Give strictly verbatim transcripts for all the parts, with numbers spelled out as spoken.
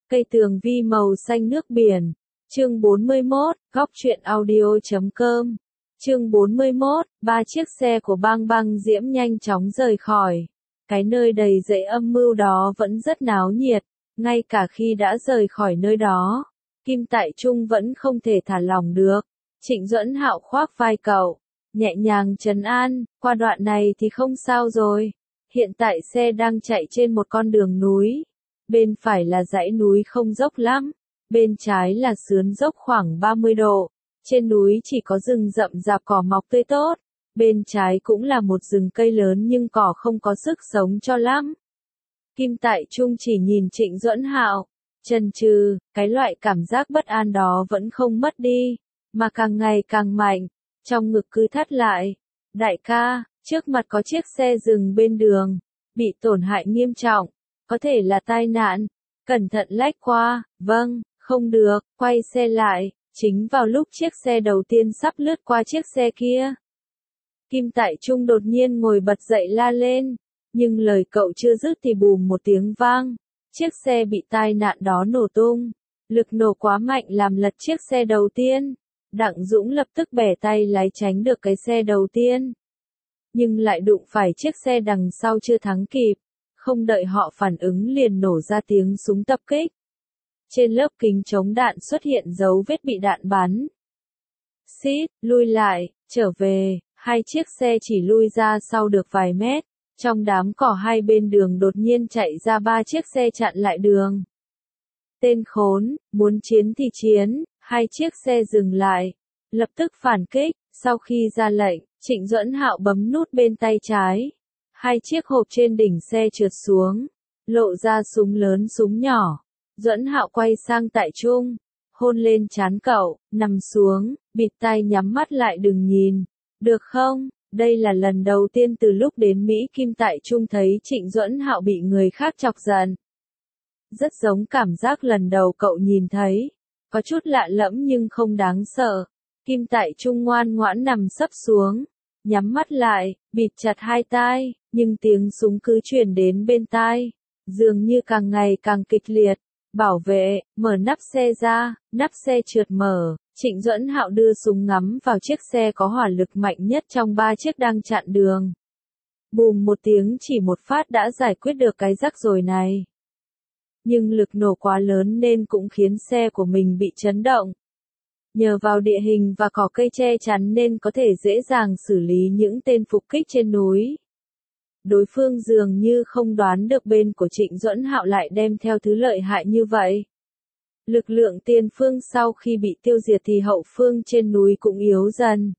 Cây tường vi màu xanh nước biển. Chương bốn mươi mốt, góc truyện audio chấm com. Chương bốn mươi mốt, ba chiếc xe của Bang Bang Diễm nhanh chóng rời khỏi. Cái nơi đầy dẫy âm mưu đó vẫn rất náo nhiệt, ngay cả khi đã rời khỏi nơi đó, Kim Tại Trung vẫn không thể thả lỏng được. Trịnh Duẫn Hạo khoác vai cậu, nhẹ nhàng trấn an, qua đoạn này thì không sao rồi. Hiện tại xe đang chạy trên một con đường núi. Bên phải là dãy núi không dốc lắm, bên trái là sườn dốc khoảng ba mươi độ. Trên núi chỉ có rừng rậm rạp cỏ mọc tươi tốt, bên trái cũng là một rừng cây lớn nhưng cỏ không có sức sống cho lắm. Kim Tại Trung chỉ nhìn Trịnh Duẫn Hạo, chần chừ, cái loại cảm giác bất an đó vẫn không mất đi, mà càng ngày càng mạnh, trong ngực cứ thắt lại. Đại ca, trước mặt có chiếc xe dừng bên đường, bị tổn hại nghiêm trọng, có thể là tai nạn, cẩn thận lách qua. Vâng, không được, quay xe lại. Chính vào lúc chiếc xe đầu tiên sắp lướt qua chiếc xe kia, Kim Tại Trung đột nhiên ngồi bật dậy la lên, nhưng lời cậu chưa dứt thì bùm một tiếng vang, chiếc xe bị tai nạn đó nổ tung, lực nổ quá mạnh làm lật chiếc xe đầu tiên. Đặng Dũng lập tức bẻ tay lái tránh được cái xe đầu tiên, nhưng lại đụng phải chiếc xe đằng sau chưa thắng kịp, không đợi họ phản ứng liền nổ ra tiếng súng tập kích. Trên lớp kính chống đạn xuất hiện dấu vết bị đạn bắn. Xít, lui lại, trở về, hai chiếc xe chỉ lui ra sau được vài mét. Trong đám cỏ hai bên đường đột nhiên chạy ra ba chiếc xe chặn lại đường. Tên khốn, muốn chiến thì chiến, hai chiếc xe dừng lại, lập tức phản kích. Sau khi ra lệnh, Trịnh Duẫn Hạo bấm nút bên tay trái. Hai chiếc hộp trên đỉnh xe trượt xuống, lộ ra súng lớn súng nhỏ. Duẫn Hạo quay sang Tại Trung, hôn lên trán cậu, nằm xuống, bịt tai nhắm mắt lại đừng nhìn, được không? Đây là lần đầu tiên từ lúc đến Mỹ Kim Tại Trung thấy Trịnh Duẫn Hạo bị người khác chọc giận. Rất giống cảm giác lần đầu cậu nhìn thấy, có chút lạ lẫm nhưng không đáng sợ. Kim Tại Trung ngoan ngoãn nằm sấp xuống, nhắm mắt lại, bịt chặt hai tai, nhưng tiếng súng cứ truyền đến bên tai, dường như càng ngày càng kịch liệt. Bảo vệ, mở nắp xe ra, nắp xe trượt mở, Trịnh Duẫn Hạo đưa súng ngắm vào chiếc xe có hỏa lực mạnh nhất trong ba chiếc đang chặn đường. Bùm một tiếng chỉ một phát đã giải quyết được cái rắc rối này. Nhưng lực nổ quá lớn nên cũng khiến xe của mình bị chấn động. Nhờ vào địa hình và cỏ cây che chắn nên có thể dễ dàng xử lý những tên phục kích trên núi. Đối phương dường như không đoán được bên của Trịnh Duẫn Hạo lại đem theo thứ lợi hại như vậy. Lực lượng tiền phương sau khi bị tiêu diệt thì hậu phương trên núi cũng yếu dần.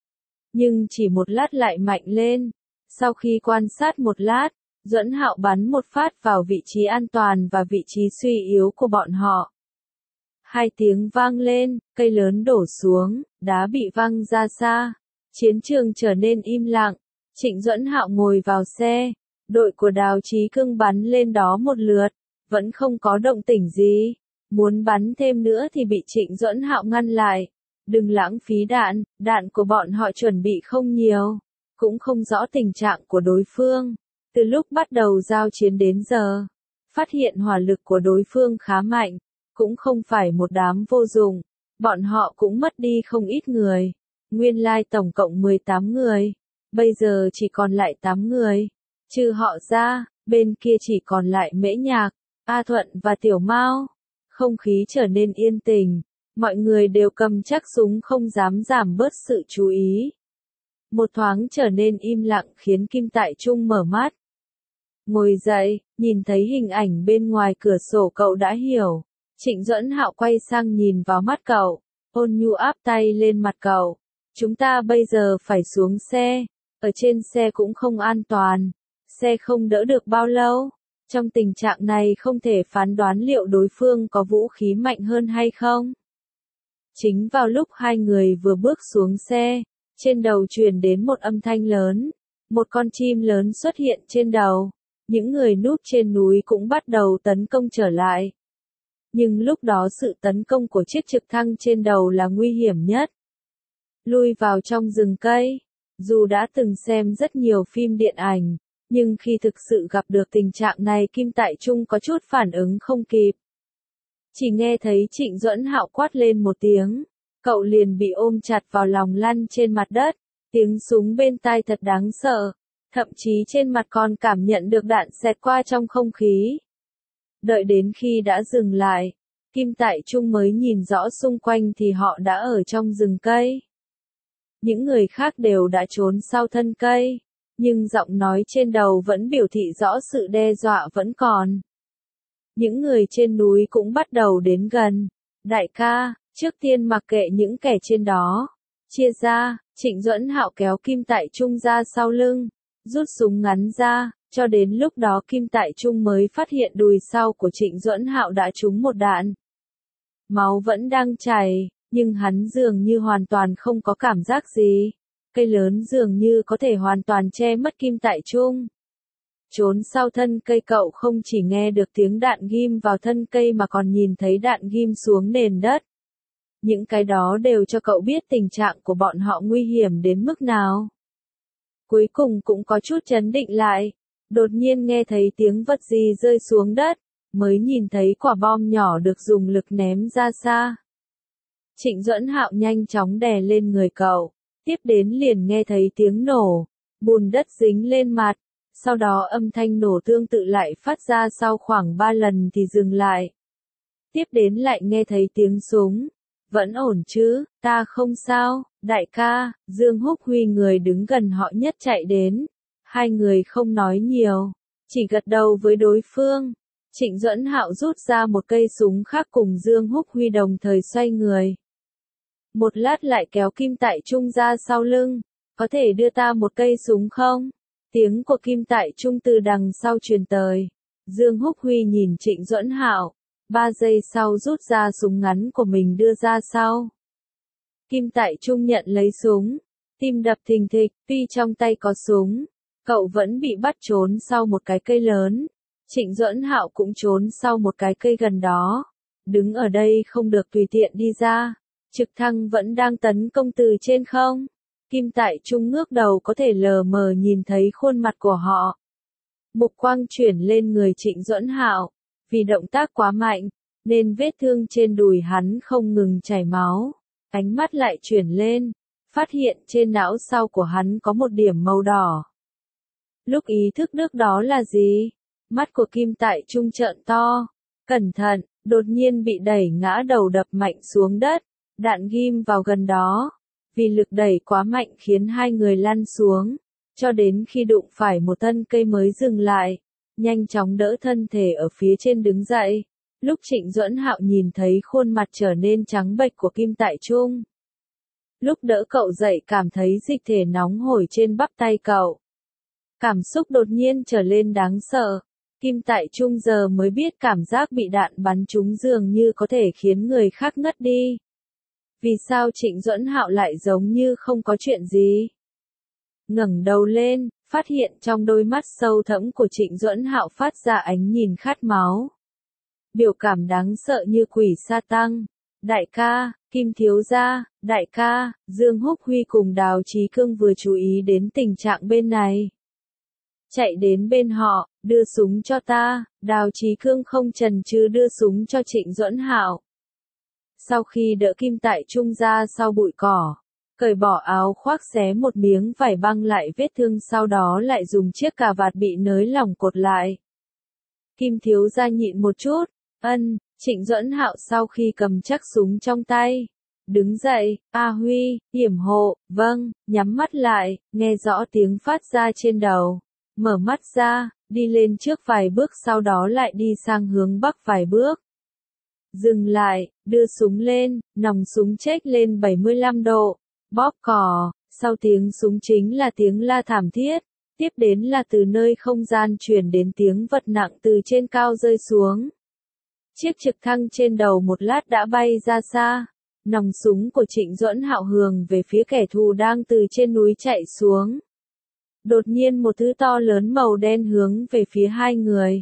Nhưng chỉ một lát lại mạnh lên. Sau khi quan sát một lát, Duẫn Hạo bắn một phát vào vị trí an toàn và vị trí suy yếu của bọn họ. Hai tiếng vang lên, cây lớn đổ xuống, đá bị văng ra xa. Chiến trường trở nên im lặng. Trịnh Duẫn Hạo ngồi vào xe, đội của Đào Chí Cương bắn lên đó một lượt, vẫn không có động tĩnh gì. Muốn bắn thêm nữa thì bị Trịnh Duẫn Hạo ngăn lại. Đừng lãng phí đạn, đạn của bọn họ chuẩn bị không nhiều, cũng không rõ tình trạng của đối phương. Từ lúc bắt đầu giao chiến đến giờ, phát hiện hỏa lực của đối phương khá mạnh, cũng không phải một đám vô dụng, bọn họ cũng mất đi không ít người. Nguyên lai tổng cộng mười tám người. Bây giờ chỉ còn lại tám người. Trừ họ ra, bên kia chỉ còn lại Mễ Nhạc, A Thuận và Tiểu Mao. Không khí trở nên yên tĩnh, mọi người đều cầm chắc súng không dám giảm bớt sự chú ý. Một thoáng trở nên im lặng khiến Kim Tại Trung mở mắt. Ngồi dậy, nhìn thấy hình ảnh bên ngoài cửa sổ cậu đã hiểu. Trịnh Duẫn Hạo quay sang nhìn vào mắt cậu, ôn nhu áp tay lên mặt cậu. Chúng ta bây giờ phải xuống xe. Ở trên xe cũng không an toàn, xe không đỡ được bao lâu. Trong tình trạng này không thể phán đoán liệu đối phương có vũ khí mạnh hơn hay không. Chính vào lúc hai người vừa bước xuống xe, trên đầu truyền đến một âm thanh lớn. Một con chim lớn xuất hiện trên đầu. Những người núp trên núi cũng bắt đầu tấn công trở lại. Nhưng lúc đó sự tấn công của chiếc trực thăng trên đầu là nguy hiểm nhất. Lui vào trong rừng cây. Dù đã từng xem rất nhiều phim điện ảnh, nhưng khi thực sự gặp được tình trạng này Kim Tại Trung có chút phản ứng không kịp. Chỉ nghe thấy Trịnh Duẫn Hạo quát lên một tiếng, cậu liền bị ôm chặt vào lòng lăn trên mặt đất, tiếng súng bên tai thật đáng sợ, thậm chí trên mặt còn cảm nhận được đạn xẹt qua trong không khí. Đợi đến khi đã dừng lại, Kim Tại Trung mới nhìn rõ xung quanh thì họ đã ở trong rừng cây. Những người khác đều đã trốn sau thân cây, nhưng giọng nói trên đầu vẫn biểu thị rõ sự đe dọa vẫn còn. Những người trên núi cũng bắt đầu đến gần. Đại ca, trước tiên mặc kệ những kẻ trên đó. Chia ra, Trịnh Duẫn Hạo kéo Kim Tại Trung ra sau lưng, rút súng ngắn ra, cho đến lúc đó Kim Tại Trung mới phát hiện đùi sau của Trịnh Duẫn Hạo đã trúng một đạn. Máu vẫn đang chảy, nhưng hắn dường như hoàn toàn không có cảm giác gì. Cây lớn dường như có thể hoàn toàn che mất Kim Tại Trung. Trốn sau thân cây cậu không chỉ nghe được tiếng đạn ghim vào thân cây mà còn nhìn thấy đạn ghim xuống nền đất. Những cái đó đều cho cậu biết tình trạng của bọn họ nguy hiểm đến mức nào. Cuối cùng cũng có chút chấn định lại, đột nhiên nghe thấy tiếng vật gì rơi xuống đất, mới nhìn thấy quả bom nhỏ được dùng lực ném ra xa. Trịnh Duẫn Hạo nhanh chóng đè lên người cậu, tiếp đến liền nghe thấy tiếng nổ, bùn đất dính lên mặt, sau đó âm thanh nổ tương tự lại phát ra sau khoảng ba lần thì dừng lại. Tiếp đến lại nghe thấy tiếng súng, vẫn ổn chứ, ta không sao, đại ca, Dương Húc Huy người đứng gần họ nhất chạy đến, hai người không nói nhiều, chỉ gật đầu với đối phương. Trịnh Duẫn Hạo rút ra một cây súng khác cùng Dương Húc Huy đồng thời xoay người. Một lát lại kéo Kim Tại Trung ra sau lưng, có thể đưa ta một cây súng không? Tiếng của Kim Tại Trung từ đằng sau truyền tới. Dương Húc Huy nhìn Trịnh Duẫn Hạo, ba giây sau rút ra súng ngắn của mình đưa ra sau. Kim Tại Trung nhận lấy súng, tim đập thình thịch, tuy trong tay có súng, cậu vẫn bị bắt trốn sau một cái cây lớn. Trịnh Duẫn Hạo cũng trốn sau một cái cây gần đó. Đứng ở đây không được tùy tiện đi ra. Trực thăng vẫn đang tấn công từ trên không. Kim Tại Trung ngước đầu có thể lờ mờ nhìn thấy khuôn mặt của họ. Mục quang chuyển lên người Trịnh Duẫn Hạo. Vì động tác quá mạnh, nên vết thương trên đùi hắn không ngừng chảy máu. Ánh mắt lại chuyển lên, phát hiện trên não sau của hắn có một điểm màu đỏ. Lúc ý thức được đó là gì? Mắt của Kim Tại Trung trợn to. Cẩn thận, đột nhiên bị đẩy ngã đầu đập mạnh xuống đất. Đạn ghim vào gần đó. Vì lực đẩy quá mạnh khiến hai người lăn xuống. Cho đến khi đụng phải một thân cây mới dừng lại. Nhanh chóng đỡ thân thể ở phía trên đứng dậy. Lúc Trịnh Duẫn Hạo nhìn thấy khuôn mặt trở nên trắng bệch của Kim Tại Trung. Lúc đỡ cậu dậy cảm thấy dịch thể nóng hổi trên bắp tay cậu. Cảm xúc đột nhiên trở lên đáng sợ. Kim Tại Trung giờ mới biết cảm giác bị đạn bắn trúng dường như có thể khiến người khác ngất đi. Vì sao Trịnh Duẫn Hạo lại giống như không có chuyện gì? Ngẩng đầu lên, phát hiện trong đôi mắt sâu thẫm của Trịnh Duẫn Hạo phát ra ánh nhìn khát máu. Biểu cảm đáng sợ như quỷ sa tăng. Đại ca, Kim thiếu gia, đại ca, Dương Húc Huy cùng Đào Chí Cương vừa chú ý đến tình trạng bên này. Chạy đến bên họ, đưa súng cho ta. Đào Chí Cương không chần chừ đưa súng cho Trịnh Duẫn Hạo. Sau khi đỡ Kim Tại Trung ra sau bụi cỏ, cởi bỏ áo khoác xé một miếng vải băng lại vết thương, sau đó lại dùng chiếc cà vạt bị nới lỏng cột lại. Kim thiếu gia nhịn một chút. Ân. Trịnh Duẫn Hạo sau khi cầm chắc súng trong tay, đứng dậy. A Huy, yểm hộ. Vâng. Nhắm mắt lại, nghe rõ tiếng phát ra trên đầu. Mở mắt ra, đi lên trước vài bước, sau đó lại đi sang hướng bắc vài bước. Dừng lại, đưa súng lên, nòng súng chếch lên bảy mươi lăm độ, bóp cò. Sau tiếng súng chính là tiếng la thảm thiết, tiếp đến là từ nơi không gian truyền đến tiếng vật nặng từ trên cao rơi xuống. Chiếc trực thăng trên đầu một lát đã bay ra xa. Nòng súng của Trịnh Duẫn Hạo hướng về phía kẻ thù đang từ trên núi chạy xuống. Đột nhiên một thứ to lớn màu đen hướng về phía hai người.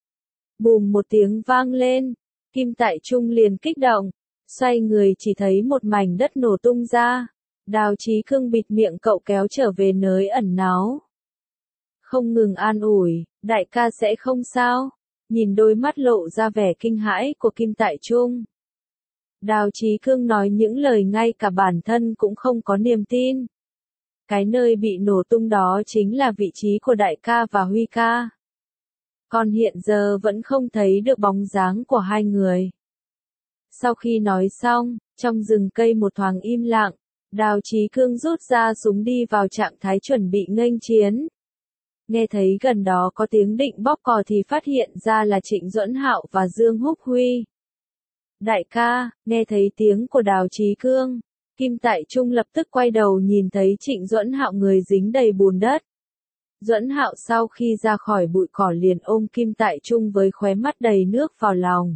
Bùm một tiếng vang lên, Kim Tại Trung liền kích động, xoay người chỉ thấy một mảnh đất nổ tung ra. Đào Chí Cương bịt miệng cậu kéo trở về nơi ẩn náu. Không ngừng an ủi, đại ca sẽ không sao. nhìn đôi mắt lộ ra vẻ kinh hãi của Kim Tại Trung. Đào Chí Cương nói những lời ngay cả bản thân cũng không có niềm tin. Cái nơi bị nổ tung đó chính là vị trí của đại ca và Huy ca. Còn hiện giờ vẫn không thấy được bóng dáng của hai người. Sau khi nói xong, trong rừng cây một thoáng im lặng, Đào Chí Cương rút ra súng đi vào trạng thái chuẩn bị nghênh chiến. Nghe thấy gần đó có tiếng định bóp cò thì phát hiện ra là Trịnh Duẫn Hạo và Dương Húc Huy. Đại ca, nghe thấy tiếng của Đào Chí Cương, Kim Tại Trung lập tức quay đầu nhìn thấy Trịnh Duẫn Hạo người dính đầy bùn đất. Duẫn Hạo sau khi ra khỏi bụi cỏ liền ôm Kim Tại Trung với khóe mắt đầy nước vào lòng.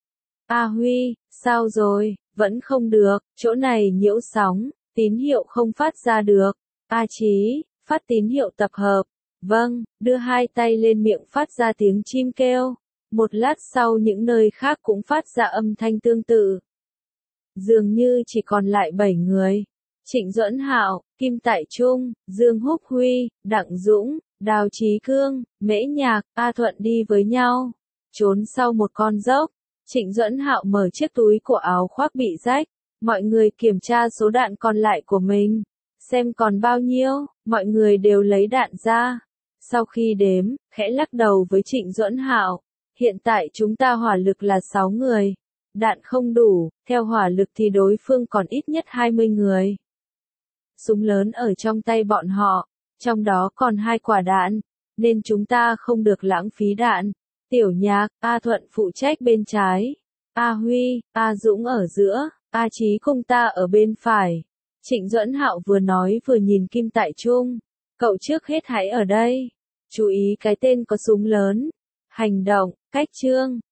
A Huy, sao rồi, vẫn không được, chỗ này nhiễu sóng, tín hiệu không phát ra được. A Chí, phát tín hiệu tập hợp. Vâng, đưa hai tay lên miệng phát ra tiếng chim kêu. Một lát sau những nơi khác cũng phát ra âm thanh tương tự. Dường như chỉ còn lại bảy người. Trịnh Duẫn Hạo, Kim Tại Trung, Dương Húc Huy, Đặng Dũng, Đào Chí Cương, Mễ Nhạc, A Thuận đi với nhau. Trốn sau một con dốc. Trịnh Duẫn Hạo mở chiếc túi của áo khoác bị rách. Mọi người kiểm tra số đạn còn lại của mình. Xem còn bao nhiêu, mọi người đều lấy đạn ra. Sau khi đếm, khẽ lắc đầu với Trịnh Duẫn Hạo. Hiện tại chúng ta hỏa lực là sáu người. Đạn không đủ, theo hỏa lực thì đối phương còn ít nhất hai mươi người. Súng lớn ở trong tay bọn họ, trong đó còn hai quả đạn, nên chúng ta không được lãng phí đạn. Tiểu Nhạc, A Thuận phụ trách bên trái. A Huy, A Dũng ở giữa, A Chí cùng ta ở bên phải. Trịnh Duẫn Hạo vừa nói vừa nhìn Kim Tại Trung. Cậu trước hết hãy ở đây. Chú ý cái tên có súng lớn. Hành động, cách chương.